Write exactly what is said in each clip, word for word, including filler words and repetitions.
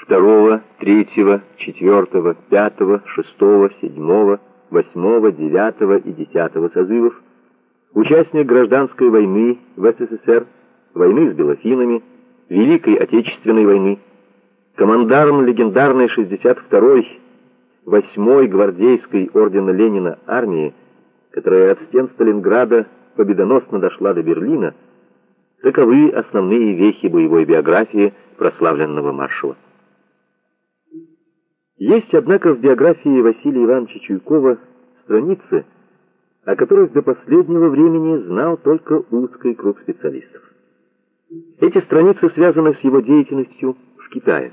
второго, третьего, четвертого, пятого, шестого, седьмого, восьмого, девятого и десятого созывов, участник гражданской войны в СССР, войны с белофинами, Великой Отечественной войны, командарм легендарной шестьдесят второй, восьмой гвардейской ордена Ленина армии, которая от стен Сталинграда победоносно дошла до Берлина, таковы основные вехи боевой биографии прославленного маршала. Есть, однако, в биографии Василия Ивановича Чуйкова страницы, о которых до последнего времени знал только узкий круг специалистов. Эти страницы связаны с его деятельностью в Китае.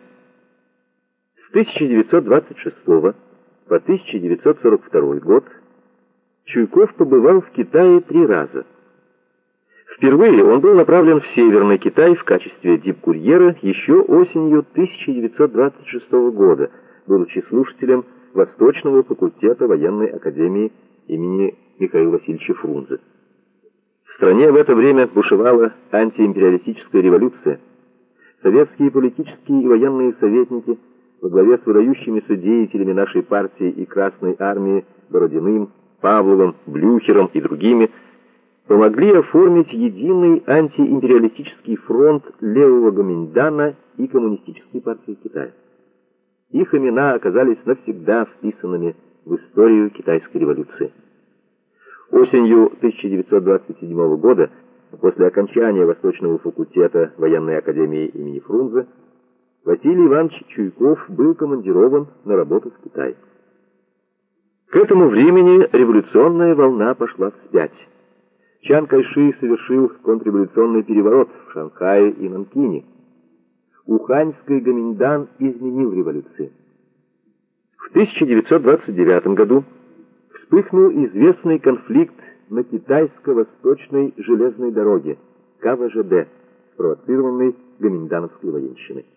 С тысяча девятьсот двадцать шестого по тысяча девятьсот сорок второй год Чуйков побывал в Китае три раза. Впервые он был направлен в Северный Китай в качестве дипкурьера еще осенью тысяча девятьсот двадцать шестого года, будучи слушателем Восточного факультета военной академии имени Михаила Васильевича Фрунзе. В стране в это время бушевала антиимпериалистическая революция. Советские политические и военные советники во главе с выдающимися деятелями нашей партии и Красной армии Бородиным, Павловым, Блюхером и другими помогли оформить единый антиимпериалистический фронт левого Гоминьдана и Коммунистической партии Китая. Их имена оказались навсегда вписанными в историю китайской революции. Осенью тысяча девятьсот двадцать седьмого года, после окончания Восточного факультета военной академии имени Фрунзе, Василий Иванович Чуйков был командирован на работу в Китай. К этому времени революционная волна пошла вспять. Чан Кайши совершил контрреволюционный переворот в Шанхае и Нанкине. Уханьский Гоминьдан изменил революцию. В тысяча девятьсот двадцать девятом году вспыхнул известный конфликт на китайско-восточной железной дороге ка вэ жэ дэ, спровоцированный гоминьдановской военщиной.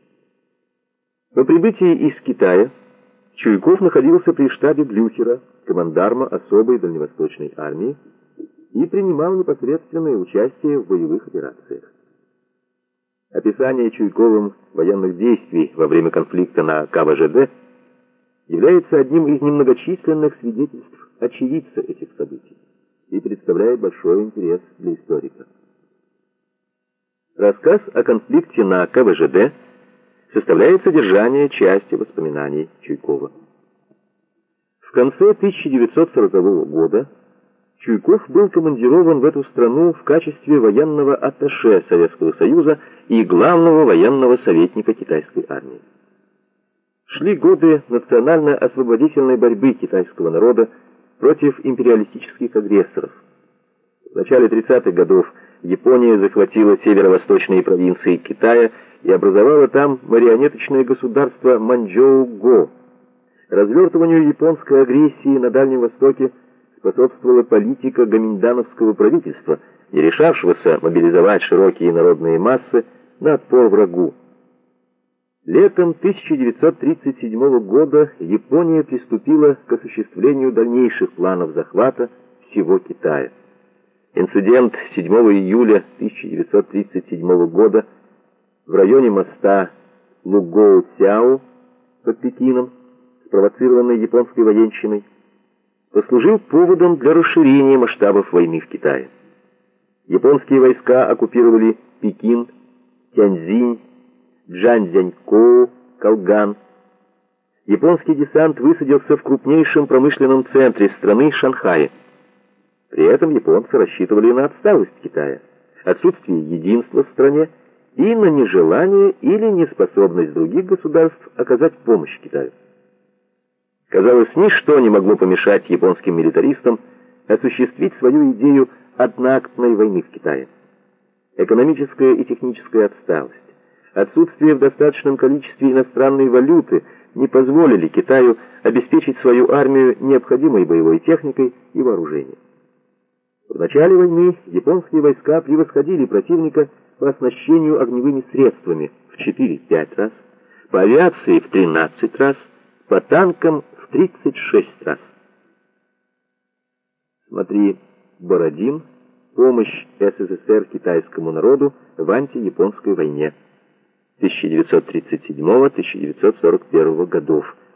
По прибытии из Китая Чуйков находился при штабе Блюхера, командарма особой дальневосточной армии, и принимал непосредственное участие в боевых операциях. Описание Чуйковым военных действий во время конфликта на ка вэ жэ дэ является одним из немногочисленных свидетельств очевидца этих событий и представляет большой интерес для историка. Рассказ о конфликте на ка вэ жэ дэ составляет содержание части воспоминаний Чуйкова. В конце тысяча девятьсот сорокового года Чуйков был командирован в эту страну в качестве военного атташе Советского Союза и главного военного советника китайской армии. Шли годы национально-освободительной борьбы китайского народа против империалистических агрессоров. В начале тридцатых годов Япония захватила северо-восточные провинции Китая и образовала там марионеточное государство Маньчжоу-Го. Развертыванию японской агрессии на Дальнем Востоке способствовала политика гоминьдановского правительства, не решавшегося мобилизовать широкие народные массы на отпор врагу. Летом тысяча девятьсот тридцать седьмого года Япония приступила к осуществлению дальнейших планов захвата всего Китая. Инцидент седьмого июля тысяча девятьсот тридцать седьмого года в районе моста Лугоу-Цяо под Пекином, спровоцированный японской военщиной, послужил поводом для расширения масштабов войны в Китае. Японские войска оккупировали Пекин, Тяньцзинь, Джанцзянькоу, Калган. Японский десант высадился в крупнейшем промышленном центре страны Шанхае. При этом японцы рассчитывали на отсталость Китая, отсутствие единства в стране и на нежелание или неспособность других государств оказать помощь Китаю. Казалось, ничто не могло помешать японским милитаристам осуществить свою идею одноактной войны в Китае. Экономическая и техническая отсталость, отсутствие в достаточном количестве иностранной валюты не позволили Китаю обеспечить свою армию необходимой боевой техникой и вооружением. В начале войны японские войска превосходили противника по оснащению огневыми средствами в четыре-пять раз, по авиации в тринадцать раз, по танкам в тридцать шесть раз. Смотри Бородин. Помощь СССР китайскому народу в антияпонской войне. тысяча девятьсот тридцать седьмого — тысяча девятьсот сорок первого годов.